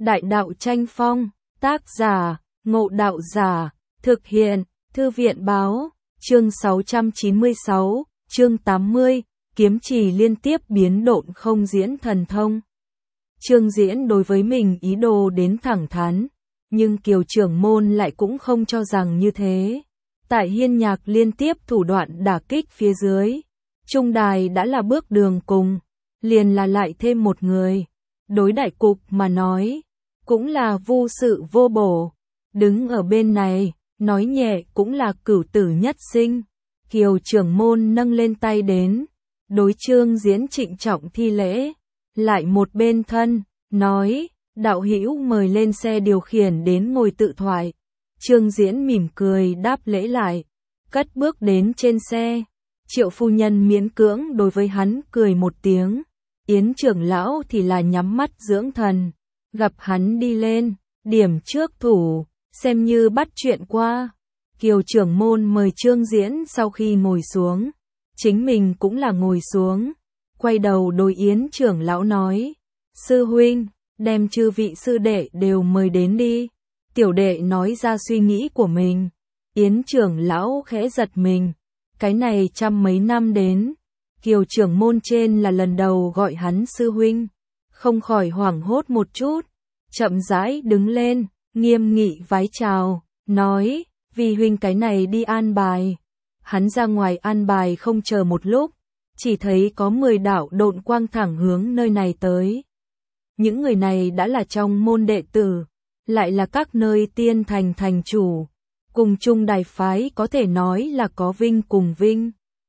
Đại đạo tranh phong, tác giả, Ngộ Đạo Giả, thực hiện, Thư viện báo, chương 696, chương 80, kiếm trì liên tiếp biến độn không diễn thần thông. Trương Diễn đối với mình ý đồ đến thẳng thắn, nhưng Kiều trưởng môn lại cũng không cho rằng như thế. Tại Hiên Nhạc liên tiếp thủ đoạn đả kích phía dưới, trung đài đã là bước đường cùng, liền là lại thêm một người. Đối đại cục mà nói, cũng là vô sự vô bổ. Đứng ở bên này, nói nhẹ cũng là cửu tử nhất sinh. Kiều trưởng môn nâng lên tay đến, đối Trương Diễn trịnh trọng thi lễ, lại một bên thân, nói, đạo hữu mời lên xe điều khiển đến ngồi tự thoại. Trương Diễn mỉm cười đáp lễ lại, cất bước đến trên xe. Triệu phu nhân miễn cưỡng đối với hắn cười một tiếng. Yến trưởng lão thì là nhắm mắt dưỡng thần, gặp hắn đi lên, điểm trước thủ, xem như bắt chuyện qua. Kiều trưởng môn mời Trương Diễn sau khi ngồi xuống, chính mình cũng là ngồi xuống, quay đầu đối Yến trưởng lão nói, sư huynh, đem chư vị sư đệ đều mời đến đi. Tiểu đệ nói ra suy nghĩ của mình. Yến trưởng lão khẽ giật mình, cái này trăm mấy năm đến, Kiều trưởng môn trên là lần đầu gọi hắn sư huynh, không khỏi hoảng hốt một chút, chậm rãi đứng lên, nghiêm nghị vái chào, nói, vì huynh cái này đi an bài. Hắn ra ngoài an bài không chờ một lúc, chỉ thấy có 10 đạo độn quang thẳng hướng nơi này tới. Những người này đã là trong môn đệ tử, lại là các nơi tiên thành thành chủ, cùng chung đài phái có thể nói là có vinh cùng vinh,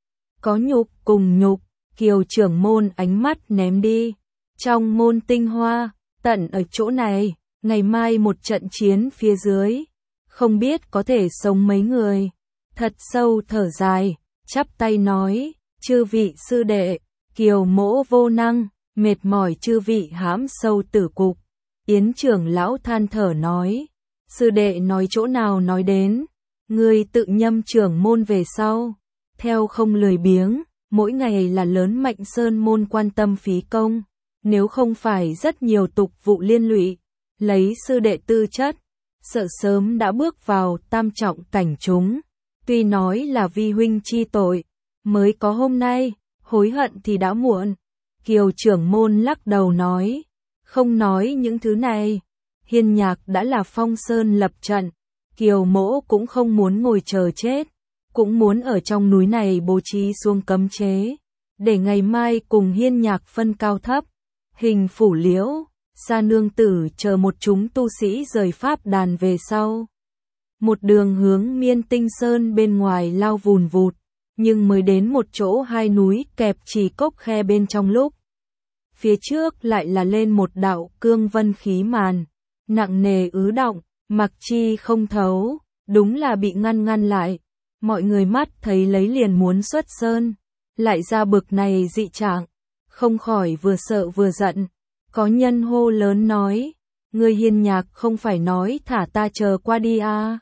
có nhục cùng nhục. Kiều trưởng môn ánh mắt ném đi, trong môn tinh hoa, tận ở chỗ này, ngày mai một trận chiến phía dưới, không biết có thể sống mấy người. Thật sâu thở dài, chắp tay nói, chư vị sư đệ, Kiều mỗ vô năng, mệt mỏi chư vị hãm sâu tử cục. Yến trưởng lão than thở nói, sư đệ nói chỗ nào nói đến, ngươi tự nhâm trưởng môn về sau, theo không lười biếng, mỗi ngày là lớn Mạnh Sơn môn quan tâm phí công, nếu không phải rất nhiều tục vụ liên lụy, lấy sư đệ tư chất, sợ sớm đã bước vào tam trọng cảnh chúng. Tuy nói là vi huynh chi tội, mới có hôm nay, hối hận thì đã muộn. Kiều trưởng môn lắc đầu nói, không nói những thứ này, Hiên Nhạc đã là phong sơn lập trận, Kiều mỗ cũng không muốn ngồi chờ chết, cũng muốn ở trong núi này bố trí xuông cấm chế, để ngày mai cùng Hiên Nhạc phân cao thấp. Hình Phủ Liễu, Sa nương tử chờ một chúng tu sĩ rời pháp đàn về sau. Một đường hướng Miên Tinh Sơn bên ngoài lao vùn vụt, nhưng mới đến một chỗ hai núi kẹp chỉ cốc khe bên trong lúc. Phía trước lại là lên một đạo cương vân khí màn, nặng nề ứ động, mặc chi không thấu, đúng là bị ngăn lại. Mọi người mắt thấy lấy liền muốn xuất sơn, lại ra bực này dị trạng, không khỏi vừa sợ vừa giận. Có nhân hô lớn nói, người Hiên Nhạc không phải nói thả ta chờ qua đi à?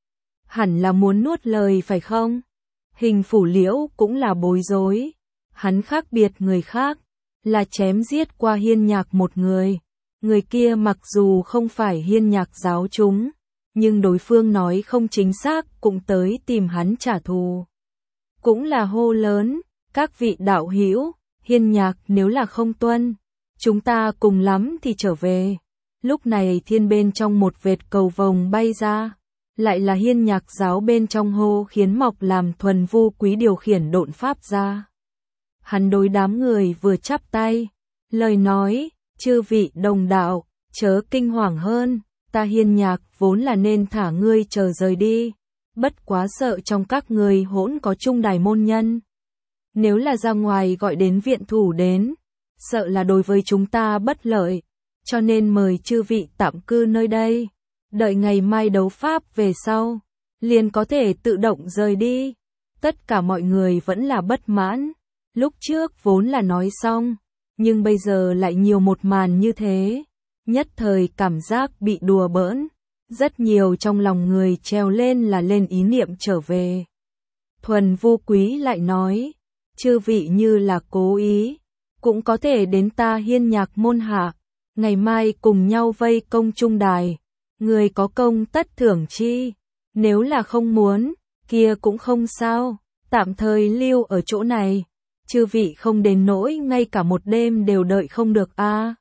Hẳn là muốn nuốt lời phải không? Hình Phủ Liễu cũng là bối rối, hắn khác biệt người khác, là chém giết qua Hiên Nhạc một người kia mặc dù không phải Hiên Nhạc giáo chúng, nhưng đối phương nói không chính xác cũng tới tìm hắn trả thù. Cũng là hô lớn, các vị đạo hữu, Hiên Nhạc nếu là không tuân, chúng ta cùng lắm thì trở về. Lúc này thiên bên trong một vệt cầu vồng bay ra, lại là Hiên Nhạc giáo bên trong hô khiến Mọc làm thuần vu quý điều khiển độn pháp ra. Hắn đối đám người vừa chắp tay, lời nói, chư vị đồng đạo, chớ kinh hoàng hơn. Ta Hiên Nhạc vốn là nên thả ngươi chờ rời đi, bất quá sợ trong các ngươi hỗn có trung đài môn nhân. Nếu là ra ngoài gọi đến viện thủ đến, sợ là đối với chúng ta bất lợi, cho nên mời chư vị tạm cư nơi đây, đợi ngày mai đấu pháp về sau, liền có thể tự động rời đi. Tất cả mọi người vẫn là bất mãn, lúc trước vốn là nói xong, nhưng bây giờ lại nhiều một màn như thế. Nhất thời cảm giác bị đùa bỡn, rất nhiều trong lòng người treo lên là lên ý niệm trở về. Thuần vu quý lại nói, chư vị như là cố ý, cũng có thể đến ta Hiên Nhạc môn hạ, ngày mai cùng nhau vây công Trung Đài, người có công tất thưởng chi, nếu là không muốn, kia cũng không sao, tạm thời lưu ở chỗ này, chư vị không đến nỗi ngay cả một đêm đều đợi không được a.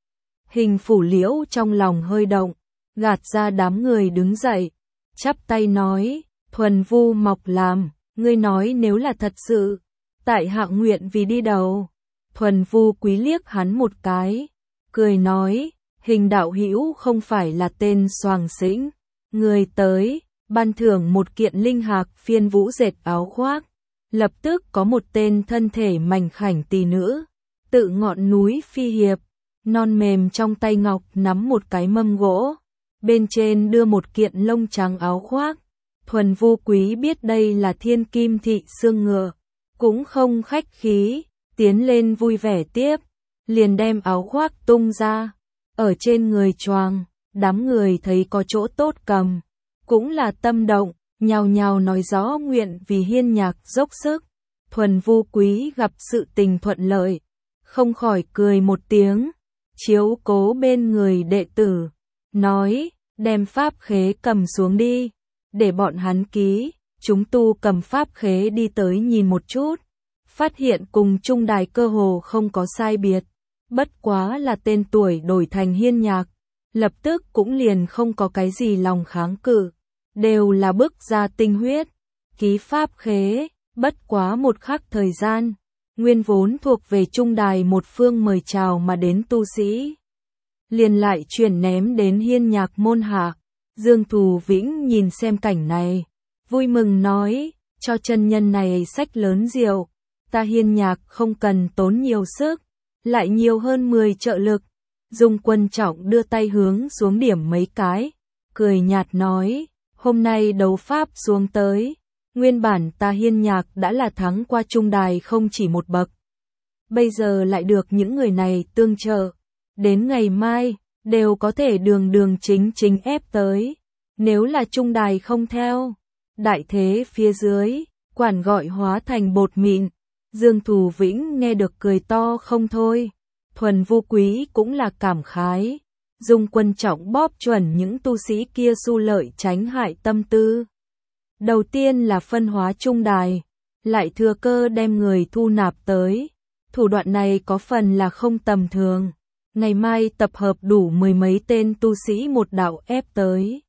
Hình Phủ Liễu trong lòng hơi động, gạt ra đám người đứng dậy, chắp tay nói, Thuần Vu Mộc làm, ngươi nói nếu là thật sự, tại hạ nguyện vì đi đầu. Thuần Vu Quý liếc hắn một cái, cười nói, Hình đạo hữu không phải là tên soàng xĩnh, người tới, ban thưởng một kiện linh hạc phiên vũ dệt áo khoác. Lập tức có một tên thân thể mảnh khảnh tỷ nữ, tự ngọn núi phi hiệp, non mềm trong tay ngọc nắm một cái mâm gỗ, bên trên đưa một kiện lông trắng áo khoác. Thuần Vu Quý biết đây là Thiên Kim thị xương ngựa, cũng không khách khí, tiến lên vui vẻ tiếp, liền đem áo khoác tung ra, ở trên người choàng, đám người thấy có chỗ tốt cầm, cũng là tâm động, nhào nhào nói rõ nguyện vì Hiên Nhạc dốc sức. Thuần Vu Quý gặp sự tình thuận lợi, không khỏi cười một tiếng, chiếu cố bên người đệ tử, nói, đem pháp khế cầm xuống đi, để bọn hắn ký. Chúng tu cầm pháp khế đi tới nhìn một chút, phát hiện cùng Trung Đài cơ hồ không có sai biệt, bất quá là tên tuổi đổi thành Hiên Nhạc, lập tức cũng liền không có cái gì lòng kháng cự, đều là bức ra tinh huyết, ký pháp khế, bất quá một khắc thời gian, nguyên vốn thuộc về Trung Đài một phương mời chào mà đến tu sĩ, liền lại chuyển ném đến Hiên Nhạc môn hạ. Dương Thù Vĩnh nhìn xem cảnh này, vui mừng nói, cho chân nhân này sách lớn rượu, ta Hiên Nhạc không cần tốn nhiều sức, lại nhiều hơn 10 trợ lực. Dung Quân Trọng đưa tay hướng xuống điểm mấy cái, cười nhạt nói, hôm nay đấu pháp xuống tới, nguyên bản ta Hiên Nhạc đã là thắng qua Trung Đài không chỉ một bậc. Bây giờ lại được những người này tương trợ, đến ngày mai, đều có thể đường đường chính chính ép tới. Nếu là Trung Đài không theo, đại thế phía dưới, quản gọi hóa thành bột mịn. Dương Thù Vĩnh nghe được cười to không thôi. Thuần Vu Quý cũng là cảm khái. Dung Quân Trọng bóp chuẩn những tu sĩ kia su lợi tránh hại tâm tư. Đầu tiên là phân hóa Trung Đài, lại thừa cơ đem người thu nạp tới. Thủ đoạn này có phần là không tầm thường. Ngày mai tập hợp đủ 10 mấy tên tu sĩ một đạo ép tới.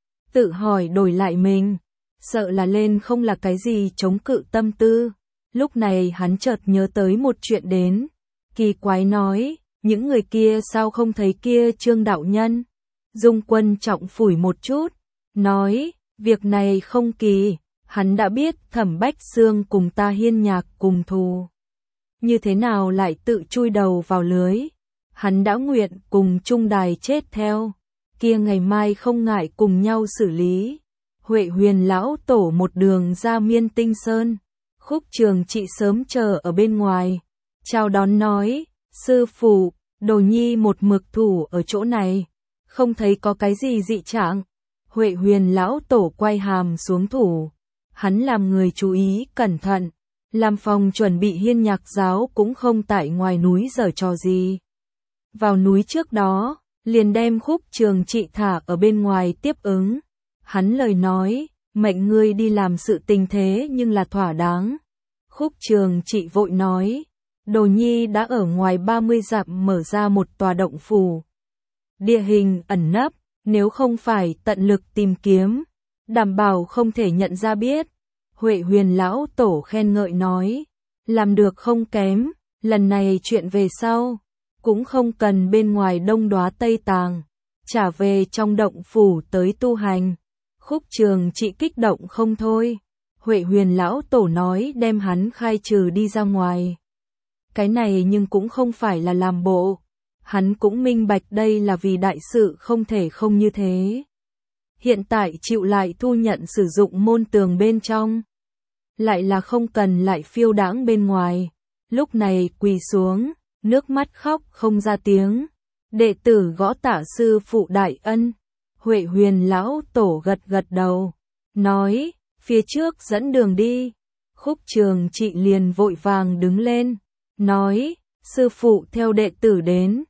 Tự hỏi đổi lại mình, sợ là lên không là cái gì chống cự tâm tư. Lúc này hắn chợt nhớ tới một chuyện đến. Kỳ quái nói, những người kia sao không thấy kia Trương đạo nhân? Dung Quân Trọng phủi một chút, nói, việc này không kỳ, hắn đã biết Thẩm Bách Xương cùng ta Hiên Nhạc cùng thù. Như thế nào lại tự chui đầu vào lưới? Hắn đã nguyện cùng Trung Đài chết theo, kia ngày mai không ngại cùng nhau xử lý. Huệ Huyền lão tổ một đường ra Miên Tinh Sơn, Khúc Trường Trị sớm chờ ở bên ngoài, chào đón nói, sư phụ, Đồ Nhi một mực thủ ở chỗ này, không thấy có cái gì dị trạng. Huệ Huyền lão tổ quay hàm xuống thủ, hắn làm người chú ý cẩn thận, làm phòng chuẩn bị Hiên Nhạc giáo cũng không tại ngoài núi giở trò gì. Vào núi trước đó, liền đem Khúc Trường Trị thả ở bên ngoài tiếp ứng. Hắn lời nói, mệnh ngươi đi làm sự tình thế nhưng là thỏa đáng. Khúc Trường Trị vội nói, Đồ Nhi đã ở ngoài 30 dặm mở ra một tòa động phủ. Địa hình ẩn nấp, nếu không phải tận lực tìm kiếm, đảm bảo không thể nhận ra biết. Huệ Huyền lão tổ khen ngợi nói, làm được không kém, lần này chuyện về sau, cũng không cần bên ngoài Đông Đóa Tây Tàng, trả về trong động phủ tới tu hành. Khúc Trường Trị kích động không thôi. Huệ Huyền lão tổ nói đem hắn khai trừ đi ra ngoài. Cái này nhưng cũng không phải là làm bộ. Hắn cũng minh bạch đây là vì đại sự không thể không như thế. Hiện tại chịu lại thu nhận sử dụng môn tường bên trong, lại là không cần lại phiêu đãng bên ngoài. Lúc này quỳ xuống, nước mắt khóc không ra tiếng. Đệ tử gõ tạ sư phụ đại ân. Huệ Huyền lão tổ gật gật đầu, nói, phía trước dẫn đường đi. Khúc Trường Trị liền vội vàng đứng lên, nói, sư phụ theo đệ tử đến.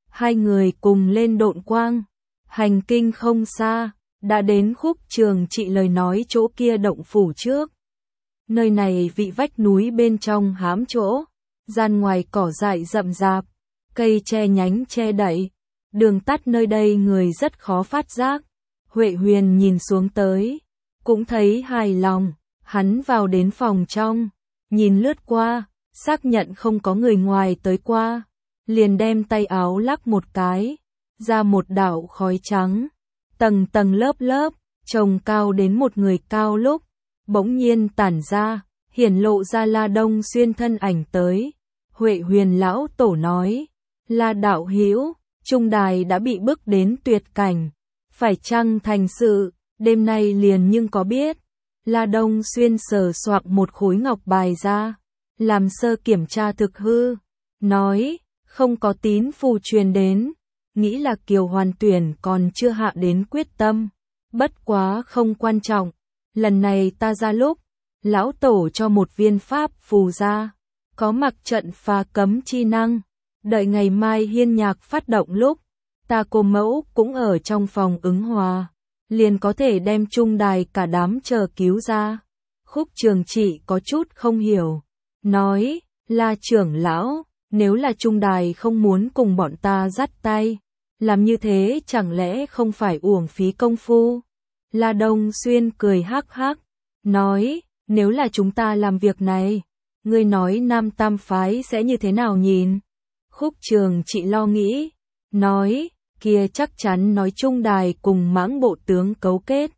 Hai người cùng lên độn quang. Hành kinh không xa, đã đến Khúc Trường Trị lời nói chỗ kia động phủ trước. Nơi này vị vách núi bên trong hám chỗ, gian ngoài cỏ dại rậm rạp, cây che nhánh che đậy, đường tắt nơi đây người rất khó phát giác. Huệ Huyền nhìn xuống tới, cũng thấy hài lòng, hắn vào đến phòng trong, nhìn lướt qua, xác nhận không có người ngoài tới qua, liền đem tay áo lắc một cái, ra một đạo khói trắng, tầng tầng lớp lớp, trông cao đến một người cao lúc, bỗng nhiên tản ra, hiển lộ ra La Đông Xuyên thân ảnh tới. Huệ Huyền lão tổ nói, La đạo hữu, trung đài đã bị bức đến tuyệt cảnh, phải chăng thành sự, đêm nay liền nhưng có biết. La Đông Xuyên sờ soạc một khối ngọc bài ra, làm sơ kiểm tra thực hư, nói, không có tín phù truyền đến, nghĩ là Kiều Hoàn Tuyển còn chưa hạ đến quyết tâm, bất quá không quan trọng, lần này ta ra lúc, lão tổ cho một viên pháp phù ra, có mặc trận phá cấm chi năng, đợi ngày mai hiên nhạc phát động lúc, ta cô mẫu cũng ở trong phòng ứng hòa, liền có thể đem trung đài cả đám chờ cứu ra. Khúc Trường Trị có chút không hiểu, nói, La trưởng lão, nếu là trung đài không muốn cùng bọn ta dắt tay, làm như thế chẳng lẽ không phải uổng phí công phu? La Đông Xuyên cười hắc hắc, nói, nếu là chúng ta làm việc này, ngươi nói Nam Tam phái sẽ như thế nào nhìn? Khúc Trường Trị lo nghĩ, nói, kia chắc chắn nói trung đài cùng Mãng bộ tướng cấu kết.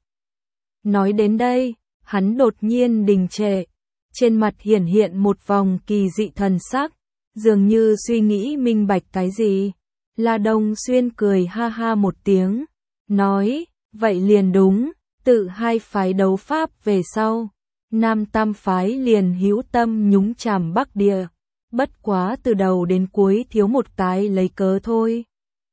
Nói đến đây, hắn đột nhiên đình trệ, trên mặt hiển hiện một vòng kỳ dị thần sắc, dường như suy nghĩ minh bạch cái gì. La Đông Xuyên cười ha ha một tiếng, nói, vậy liền đúng, tự hai phái đấu pháp về sau, Nam Tam phái liền hữu tâm nhúng chàm Bắc Địa, bất quá từ đầu đến cuối thiếu một cái lấy cớ thôi.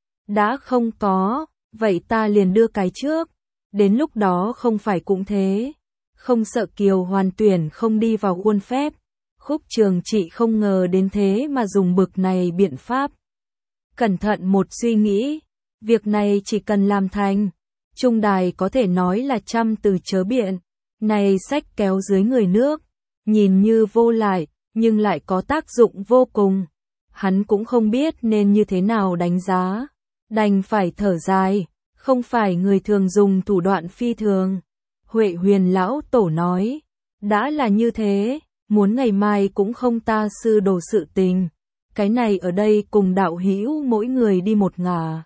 Đã không có, vậy ta liền đưa cái trước, đến lúc đó không phải cũng thế, không sợ Kiều Hoàn Tuyển không đi vào khuôn phép. Khúc Trường Trị không ngờ đến thế mà dùng bực này biện pháp. Cẩn thận một suy nghĩ, việc này chỉ cần làm thành, trung đài có thể nói là trăm từ chớ biện, này sách kéo dưới người nước, nhìn như vô lại, nhưng lại có tác dụng vô cùng. Hắn cũng không biết nên như thế nào đánh giá, đành phải thở dài, không phải người thường dùng thủ đoạn phi thường. Huệ Huyền lão tổ nói, đã là như thế, muốn ngày mai cũng không ta sư đồ sự tình, cái này ở đây cùng đạo hữu mỗi người đi một ngả.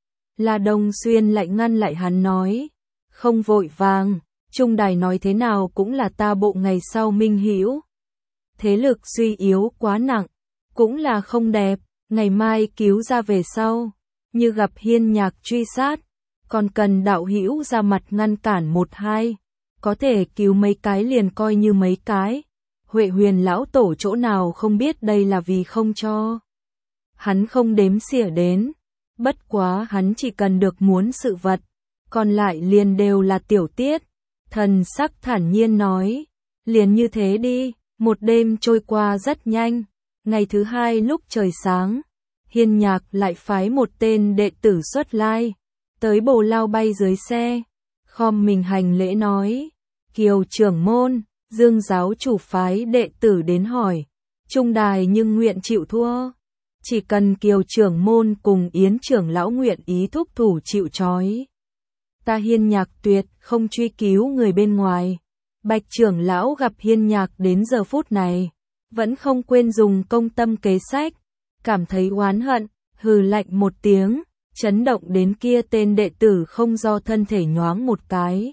La Đông Xuyên lại ngăn lại hắn nói, không vội vàng, trung đài nói thế nào cũng là ta bộ ngày sau minh hữu. Thế lực suy yếu quá nặng, cũng là không đẹp, ngày mai cứu ra về sau, như gặp hiên nhạc truy sát, còn cần đạo hữu ra mặt ngăn cản một hai, có thể cứu mấy cái liền coi như mấy cái. Huệ Huyền lão tổ chỗ nào không biết đây là vì không cho. Hắn không đếm xỉa đến, bất quá hắn chỉ cần được muốn sự vật, còn lại liền đều là tiểu tiết. Thần sắc thản nhiên nói, liền như thế đi. Một đêm trôi qua rất nhanh, ngày thứ hai lúc trời sáng, hiên nhạc lại phái một tên đệ tử xuất lai, tới Bồ Lao bay dưới xe, khom mình hành lễ nói, Kiều trưởng môn, Dương giáo chủ phái đệ tử đến hỏi, trung đài nhưng nguyện chịu thua, chỉ cần Kiều trưởng môn cùng Yến trưởng lão nguyện ý thúc thủ chịu trói. Ta hiên nhạc tuyệt không truy cứu người bên ngoài. Bạch trưởng lão gặp hiên nhạc đến giờ phút này, vẫn không quên dùng công tâm kế sách, cảm thấy oán hận, hừ lạnh một tiếng, chấn động đến kia tên đệ tử không do thân thể nhoáng một cái.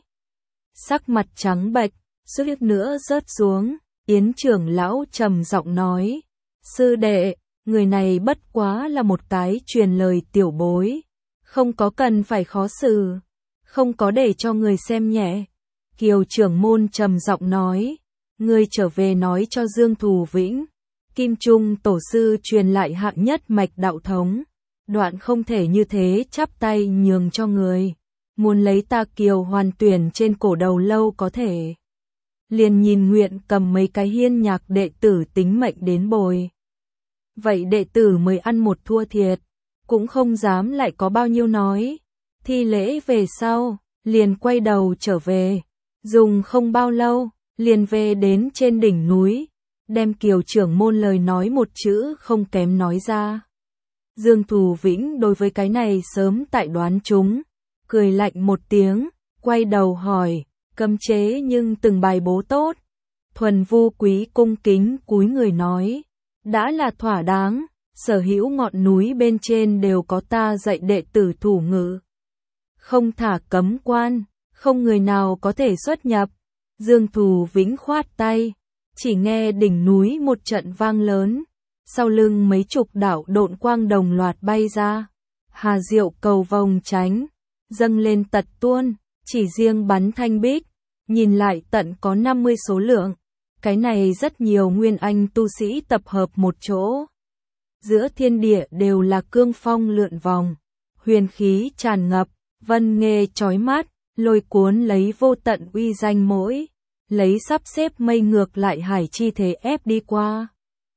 Sắc mặt trắng bệch, suýt nữa rớt xuống, Yến trưởng lão trầm giọng nói, sư đệ, người này bất quá là một cái truyền lời tiểu bối, không có cần phải khó xử, không có để cho người xem nhẹ. Kiều trưởng môn trầm giọng nói, ngươi trở về nói cho Dương Thù Vĩnh, Kim Trung tổ sư truyền lại hạng nhất mạch đạo thống, đoạn không thể như thế chắp tay nhường cho người, muốn lấy ta Kiều Hoàn Tuyển trên cổ đầu lâu có thể. Liền nhìn nguyện cầm mấy cái hiên nhạc đệ tử tính mệnh đến bồi. Vậy đệ tử mới ăn một thua thiệt, cũng không dám lại có bao nhiêu nói. Thi lễ về sau, liền quay đầu trở về. Dùng không bao lâu, liền về đến trên đỉnh núi, đem Kiều trưởng môn lời nói một chữ không kém nói ra. Dương Thù Vĩnh đối với cái này sớm tại đoán chúng, cười lạnh một tiếng, quay đầu hỏi, cấm chế nhưng từng bài bố tốt. Thuần Vu Quý cung kính cúi người nói, đã là thỏa đáng, sở hữu ngọn núi bên trên đều có ta dạy đệ tử thủ ngữ. Không thả cấm quan, không người nào có thể xuất nhập. Dương Thù Vĩnh khoát tay, chỉ nghe đỉnh núi một trận vang lớn, sau lưng mấy chục đạo độn quang đồng loạt bay ra. Hà Diệu cầu vòng tránh, dâng lên tật tuôn, chỉ riêng bắn thanh bích, nhìn lại tận có 50 số lượng. Cái này rất nhiều nguyên anh tu sĩ tập hợp một chỗ. Giữa thiên địa đều là cương phong lượn vòng, huyền khí tràn ngập, vân nghê chói mắt, lôi cuốn lấy vô tận uy danh mỗi, lấy sắp xếp mây ngược lại hải chi thế ép đi qua.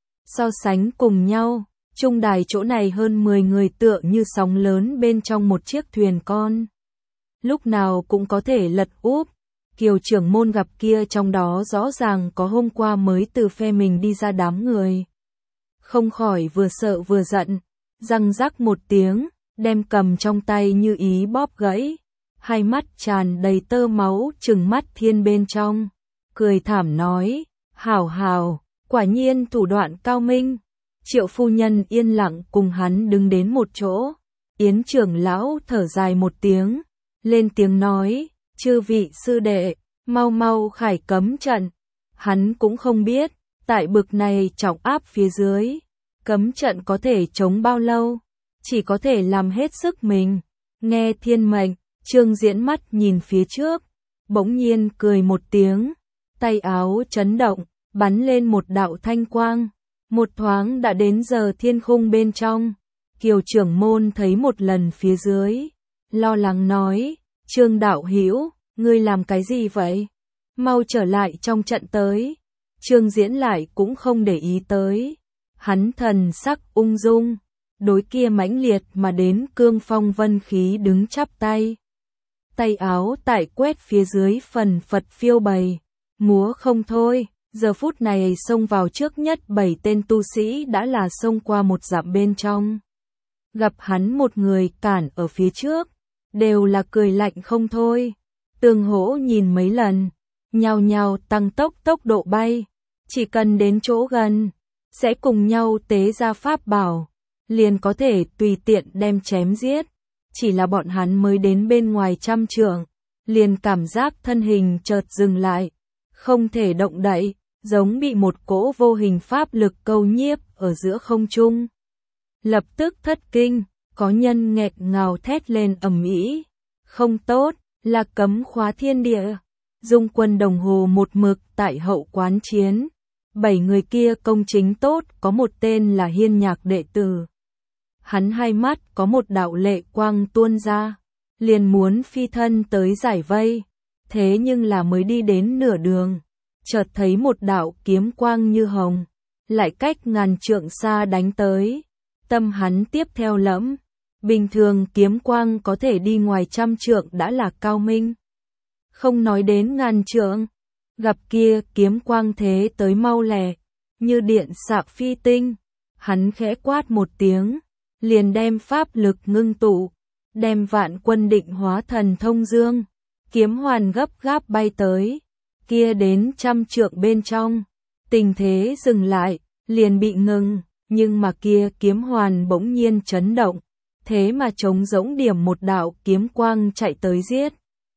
So sánh cùng nhau, trung đài chỗ này hơn 10 người tựa như sóng lớn bên trong một chiếc thuyền con. Lúc nào cũng có thể lật úp. Kiều trưởng môn gặp kia trong đó rõ ràng có hôm qua mới từ phe mình đi ra đám người. Không khỏi vừa sợ vừa giận, răng rắc một tiếng, đem cầm trong tay như ý bóp gãy. Hai mắt tràn đầy tơ máu trừng mắt thiên bên trong. Cười thảm nói, hảo hảo, quả nhiên thủ đoạn cao minh. Triệu phu nhân yên lặng cùng hắn đứng đến một chỗ. Yến trưởng lão thở dài một tiếng, lên tiếng nói, chư vị sư đệ, mau mau khải cấm trận. Hắn cũng không biết, tại bực này trọng áp phía dưới, cấm trận có thể chống bao lâu, chỉ có thể làm hết sức mình. Nghe thiên mệnh, Trương Diễn mắt nhìn phía trước, bỗng nhiên cười một tiếng, tay áo chấn động, bắn lên một đạo thanh quang, một thoáng đã đến giờ thiên khung bên trong. Kiều trưởng môn thấy một lần phía dưới, lo lắng nói, Trương đạo hữu, ngươi làm cái gì vậy? Mau trở lại trong trận tới. Trương Diễn lại cũng không để ý tới. Hắn thần sắc ung dung, đối kia mãnh liệt mà đến cương phong vân khí đứng chắp tay. Tay áo tại quét phía dưới phần phật phiêu bày, múa không thôi. Giờ phút này xông vào trước nhất 7 tên tu sĩ đã là xông qua một dặm bên trong. Gặp hắn một người cản ở phía trước, đều là cười lạnh không thôi. Tương hỗ nhìn mấy lần, nhao nhao tăng tốc độ bay, chỉ cần đến chỗ gần, sẽ cùng nhau tế ra pháp bảo, liền có thể tùy tiện đem chém giết. Chỉ là bọn hắn mới đến bên ngoài trăm trượng, liền cảm giác thân hình chợt dừng lại, không thể động đậy, giống bị một cỗ vô hình pháp lực câu nhiếp ở giữa không trung. Lập tức thất kinh, có nhân nghẹt ngào thét lên ầm ĩ, không tốt, là cấm khóa thiên địa. Dung Quân đồng hồ một mực tại hậu quán chiến, 7 người kia công chính tốt, có một tên là Hiên Nhạc đệ tử. Hắn hai mắt có một đạo lệ quang tuôn ra, liền muốn phi thân tới giải vây, thế nhưng là mới đi đến nửa đường, chợt thấy một đạo kiếm quang như hồng, lại cách ngàn trượng xa đánh tới. Tâm hắn tiếp theo lẫm, bình thường kiếm quang có thể đi ngoài trăm trượng đã là cao minh. Không nói đến ngàn trượng, gặp kia kiếm quang thế tới mau lẹ, như điện xạ phi tinh. Hắn khẽ quát một tiếng, liền đem pháp lực ngưng tụ, đem Vạn Quân Định Hóa Thần Thông Dương, kiếm hoàn gấp gáp bay tới, kia đến trăm trượng bên trong, tình thế dừng lại, liền bị ngừng, nhưng mà kia kiếm hoàn bỗng nhiên chấn động, thế mà trống rỗng điểm một đạo kiếm quang chạy tới giết.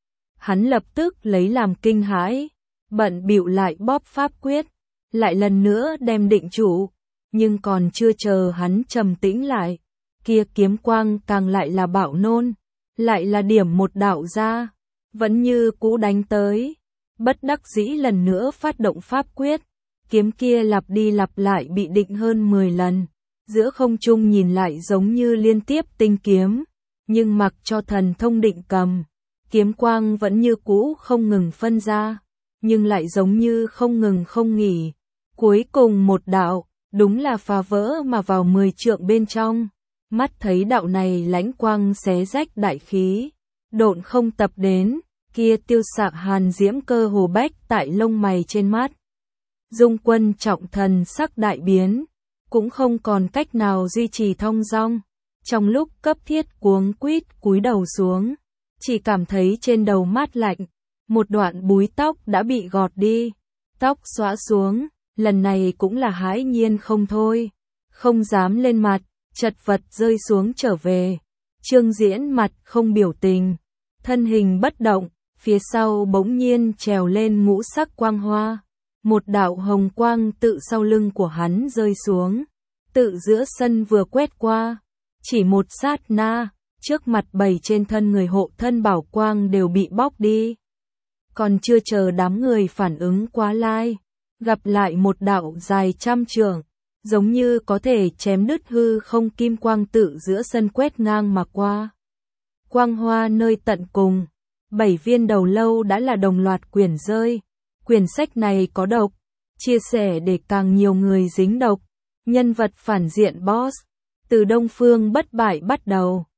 Hắn lập tức lấy làm kinh hãi, bận bịu lại bóp pháp quyết, lại lần nữa đem định trụ, nhưng còn chưa chờ hắn trầm tĩnh lại, kia kiếm quang càng lại là bạo nôn, lại là điểm một đạo ra, vẫn như cũ đánh tới. Bất đắc dĩ lần nữa phát động pháp quyết, kiếm kia lặp đi lặp lại bị định hơn 10 lần, giữa không trung nhìn lại giống như liên tiếp tinh kiếm, nhưng mặc cho thần thông định cầm, kiếm quang vẫn như cũ không ngừng phân ra, nhưng lại giống như không ngừng không nghỉ. Cuối cùng một đạo, đúng là phá vỡ mà vào 10 trượng bên trong, mắt thấy đạo này lãnh quang xé rách đại khí, độn không tập đến, kia tiêu xạ hàn diễm cơ hồ bách tại lông mày trên mắt. Dung Quân trọng thần sắc đại biến, cũng không còn cách nào duy trì thong dong, trong lúc cấp thiết cuống quýt cúi đầu xuống, chỉ cảm thấy trên đầu mát lạnh, một đoạn búi tóc đã bị gọt đi, tóc xõa xuống, lần này cũng là hãi nhiên không thôi, không dám lên mặt, chật vật rơi xuống trở về. Trương Diễn mặt không biểu tình, thân hình bất động, phía sau bỗng nhiên trèo lên ngũ sắc quang hoa, một đạo hồng quang tự sau lưng của hắn rơi xuống, tự giữa sân vừa quét qua, chỉ một sát na, trước mặt 7 trên thân người hộ thân bảo quang đều bị bóc đi. Còn chưa chờ đám người phản ứng quá lai, gặp lại một đạo dài trăm trượng, giống như có thể chém đứt hư không kim quang tự giữa sân quét ngang mà qua. Quang hoa nơi tận cùng, 7 viên đầu lâu đã là đồng loạt quyển rơi. Quyển sách này có độc, chia sẻ để càng nhiều người dính độc. Nhân vật phản diện boss, từ Đông Phương bất bại bắt đầu,